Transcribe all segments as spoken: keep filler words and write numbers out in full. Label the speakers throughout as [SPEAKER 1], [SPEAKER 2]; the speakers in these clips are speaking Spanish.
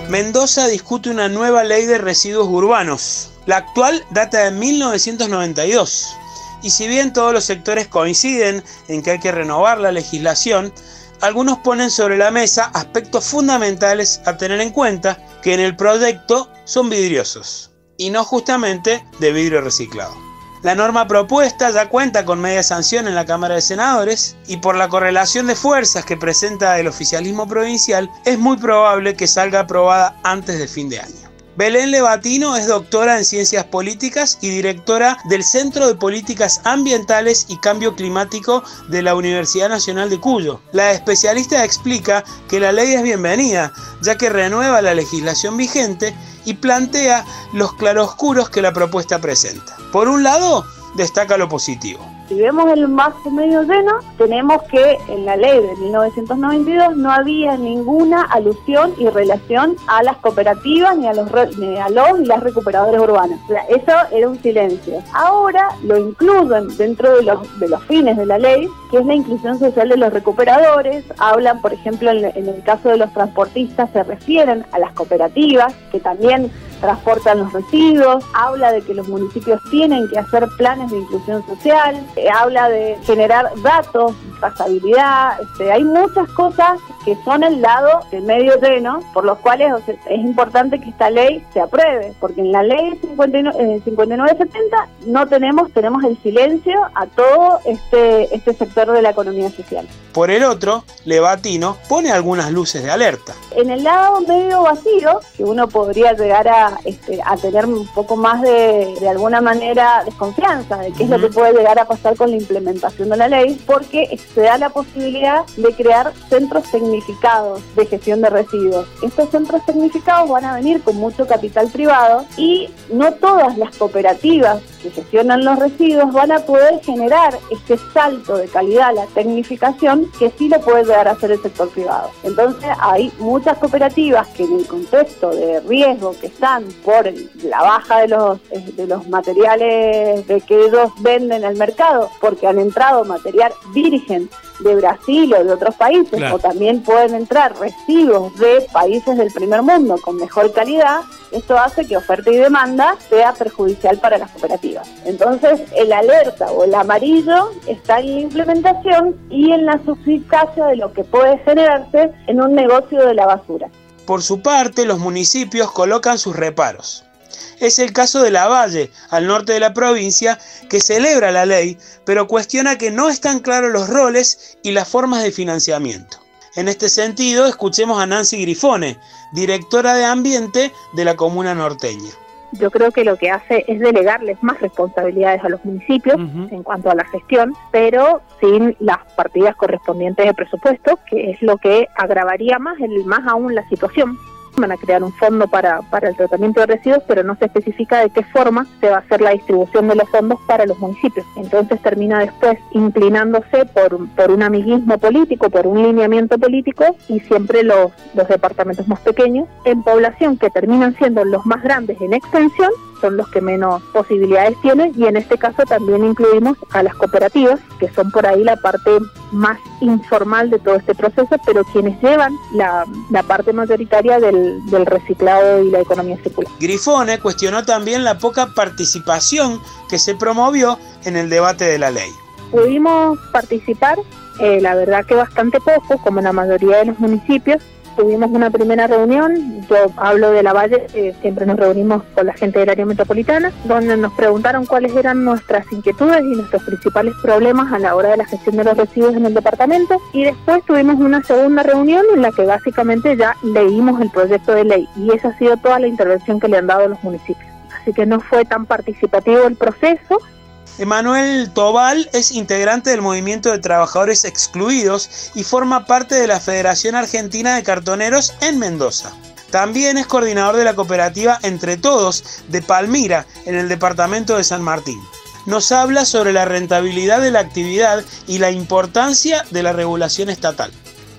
[SPEAKER 1] Mendoza discute una nueva ley de residuos urbanos. La actual data de mil novecientos noventa y dos. Y si bien todos los sectores coinciden en que hay que renovar la legislación, algunos ponen sobre la mesa aspectos fundamentales a tener en cuenta que en el proyecto son vidriosos, y no justamente de vidrio reciclado. La norma propuesta ya cuenta con media sanción en la Cámara de Senadores y por la correlación de fuerzas que presenta el oficialismo provincial es muy probable que salga aprobada antes del fin de año. Belén Levatino es doctora en Ciencias Políticas y directora del Centro de Políticas Ambientales y Cambio Climático de la Universidad Nacional de Cuyo. La especialista explica que la ley es bienvenida, ya que renueva la legislación vigente y plantea los claroscuros que la propuesta presenta. Por un lado, destaca lo positivo.
[SPEAKER 2] Si vemos el vaso medio lleno, tenemos que en la ley de mil novecientos noventa y dos no había ninguna alusión y relación a las cooperativas ni a los, ni a los y las recuperadoras urbanas. O sea, eso era un silencio. Ahora lo incluyen dentro de los, de los fines de la ley, que es la inclusión social de los recuperadores. Hablan, por ejemplo, en, en el caso de los transportistas, se refieren a las cooperativas, que también transportan los residuos. Habla de que los municipios tienen que hacer planes de inclusión social. Eh, habla de generar datos, trazabilidad. Este, hay muchas cosas que son el lado del medio lleno, por los cuales o sea, es importante que esta ley se apruebe, porque en la ley cincuenta y nueve setenta no tenemos, tenemos el silencio a todo este, este sector de la economía social.
[SPEAKER 1] Por el otro, Levatino pone algunas luces de alerta.
[SPEAKER 2] En el lado medio vacío, que uno podría llegar a, este, a tener un poco más de, de alguna manera, desconfianza de qué uh-huh. es lo que puede llegar a pasar con la implementación de la ley, porque se da la posibilidad de crear centros tecnificados de gestión de residuos. Estos centros tecnificados van a venir con mucho capital privado y no todas las cooperativas que gestionan los residuos van a poder generar este salto de calidad, la tecnificación, que sí lo puede llegar a hacer el sector privado. Entonces hay muchas cooperativas que en el contexto de riesgo que están por la baja de los, de los materiales de que ellos venden al mercado, porque han entrado material virgen de Brasil o de otros países, claro. o también pueden entrar residuos de países del primer mundo con mejor calidad, esto hace que oferta y demanda sea perjudicial para las cooperativas. Entonces, el alerta o el amarillo está en la implementación y en la suspicacia de lo que puede generarse en un negocio de la basura.
[SPEAKER 1] Por su parte, los municipios colocan sus reparos. Es el caso de Lavalle, al norte de la provincia, que celebra la ley, pero cuestiona que no están claros los roles y las formas de financiamiento. En este sentido, escuchemos a Nancy Grifone, directora de Ambiente de la comuna norteña.
[SPEAKER 3] Yo creo que lo que hace es delegarles más responsabilidades a los municipios uh-huh. en cuanto a la gestión, pero sin las partidas correspondientes de presupuesto, que es lo que agravaría más, el, más aún la situación. Van a crear un fondo para, para el tratamiento de residuos, pero no se especifica de qué forma se va a hacer la distribución de los fondos para los municipios. Entonces termina después inclinándose por, por un amiguismo político, por un lineamiento político, y siempre los, los departamentos más pequeños, en población que terminan siendo los más grandes en extensión, son los que menos posibilidades tienen, y en este caso también incluimos a las cooperativas, que son por ahí la parte más informal de todo este proceso, pero quienes llevan la, la parte mayoritaria del, del reciclado y la economía circular.
[SPEAKER 1] Grifone cuestionó también la poca participación que se promovió en el debate de la ley.
[SPEAKER 3] Pudimos participar, eh, la verdad que bastante poco, como en la mayoría de los municipios. Tuvimos una primera reunión, yo hablo de Lavalle, eh, siempre nos reunimos con la gente del área metropolitana, donde nos preguntaron cuáles eran nuestras inquietudes y nuestros principales problemas a la hora de la gestión de los residuos en el departamento, y después tuvimos una segunda reunión en la que básicamente ya leímos el proyecto de ley, y esa ha sido toda la intervención que le han dado los municipios. Así que no fue tan participativo el proceso.
[SPEAKER 1] Emanuel Tobal es integrante del Movimiento de Trabajadores Excluidos y forma parte de la Federación Argentina de Cartoneros en Mendoza. También es coordinador de la cooperativa Entre Todos de Palmira, en el departamento de San Martín. Nos habla sobre la rentabilidad de la actividad y la importancia de la regulación estatal.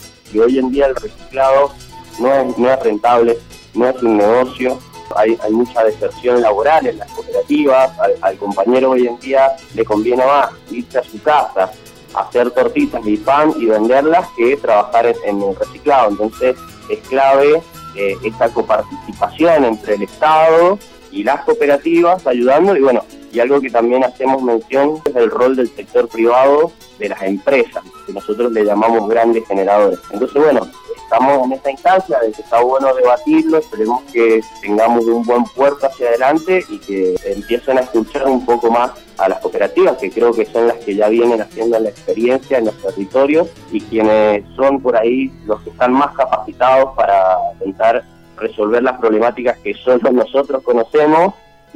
[SPEAKER 4] Y hoy en día el reciclado no es, no es rentable, no es un negocio. Hay, hay mucha deserción laboral en las cooperativas. Al, al compañero hoy en día le conviene más irse a su casa, hacer tortitas y pan y venderlas, que trabajar en, en el reciclado. Entonces es clave eh, esta coparticipación entre el Estado y las cooperativas, ayudando, y bueno, y algo que también hacemos mención es el rol del sector privado, de las empresas, que nosotros le llamamos grandes generadores. Entonces, bueno, estamos en esta instancia de que está bueno debatirlo, esperemos que tengamos un buen puerto hacia adelante y que empiecen a escuchar un poco más a las cooperativas, que creo que son las que ya vienen haciendo la experiencia en los territorios y quienes son por ahí los que están más capacitados para intentar resolver las problemáticas que solo nosotros conocemos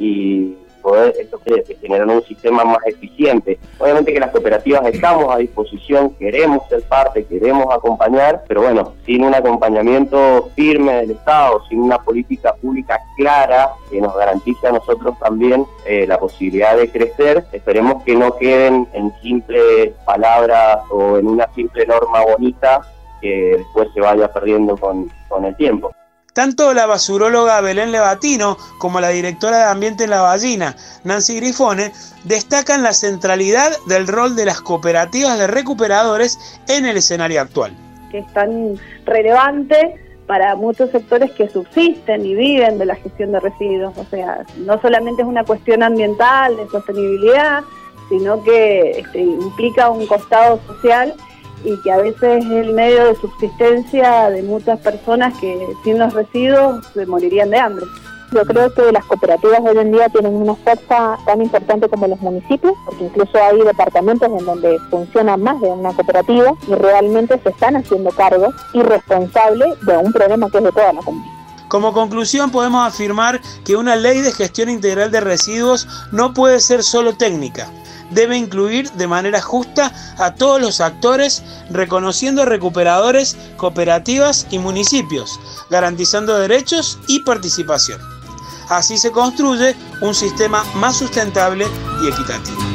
[SPEAKER 4] y poder esto que generar un sistema más eficiente. Obviamente que las cooperativas estamos a disposición, queremos ser parte, queremos acompañar, pero bueno, sin un acompañamiento firme del Estado, sin una política pública clara que nos garantice a nosotros también eh, la posibilidad de crecer, esperemos que no queden en simples palabras o en una simple norma bonita que después se vaya perdiendo con, con el tiempo.
[SPEAKER 1] Tanto la basuróloga Belén Levatino como la directora de Ambiente en La Ballina, Nancy Grifone, destacan la centralidad del rol de las cooperativas de recuperadores en el escenario actual.
[SPEAKER 2] Que es tan relevante para muchos sectores que subsisten y viven de la gestión de residuos. O sea, no solamente es una cuestión ambiental, de sostenibilidad, sino que este, implica un costado social y que a veces es el medio de subsistencia de muchas personas que sin los residuos se morirían de hambre.
[SPEAKER 3] Yo creo que las cooperativas hoy en día tienen una fuerza tan importante como los municipios, porque incluso hay departamentos en donde funciona más de una cooperativa y realmente se están haciendo cargo y responsables de un problema que es de toda la comunidad.
[SPEAKER 1] Como conclusión, podemos afirmar que una ley de gestión integral de residuos no puede ser solo técnica. Debe incluir de manera justa a todos los actores, reconociendo recuperadores, cooperativas y municipios, garantizando derechos y participación. Así se construye un sistema más sustentable y equitativo.